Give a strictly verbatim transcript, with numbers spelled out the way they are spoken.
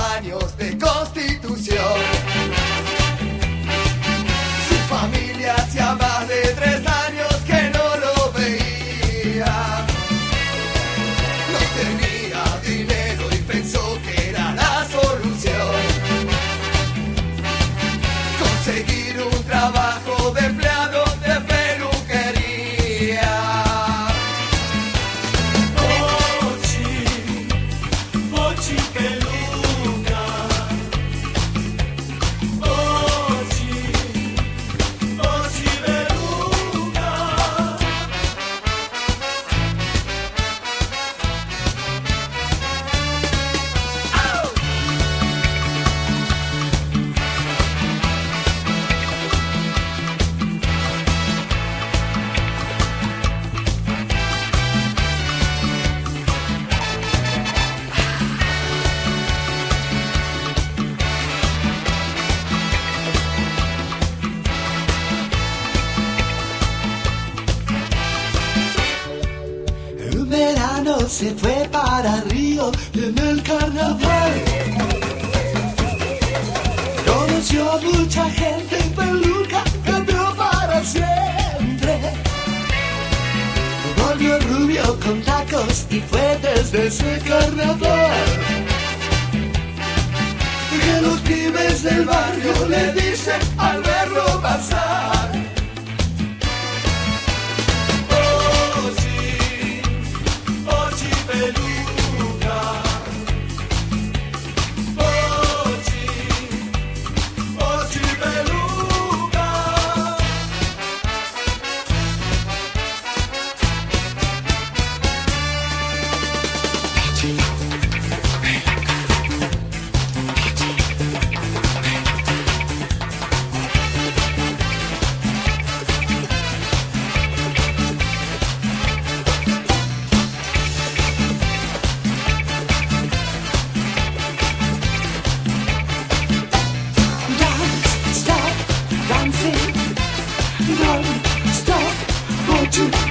años de constitución. Su familia hacía más de tres años que no lo veía. No tenía dinero y pensó que era la solución conseguir un trabajo de empleado de peluquería. Pochi, Pochi peluca. Pochi, Pochi peluca. En verano se fue para Río y en el carnaval conoció a mucha gente en peluca, cambió para siempre. Volvió rubio con tacos y fue desde ese carnaval que los pibes del barrio le dicen al verlo pasar. Pochi, Pochi peluca. Pochi, Pochi peluca. Don't stop dancing, don't stop, won't you?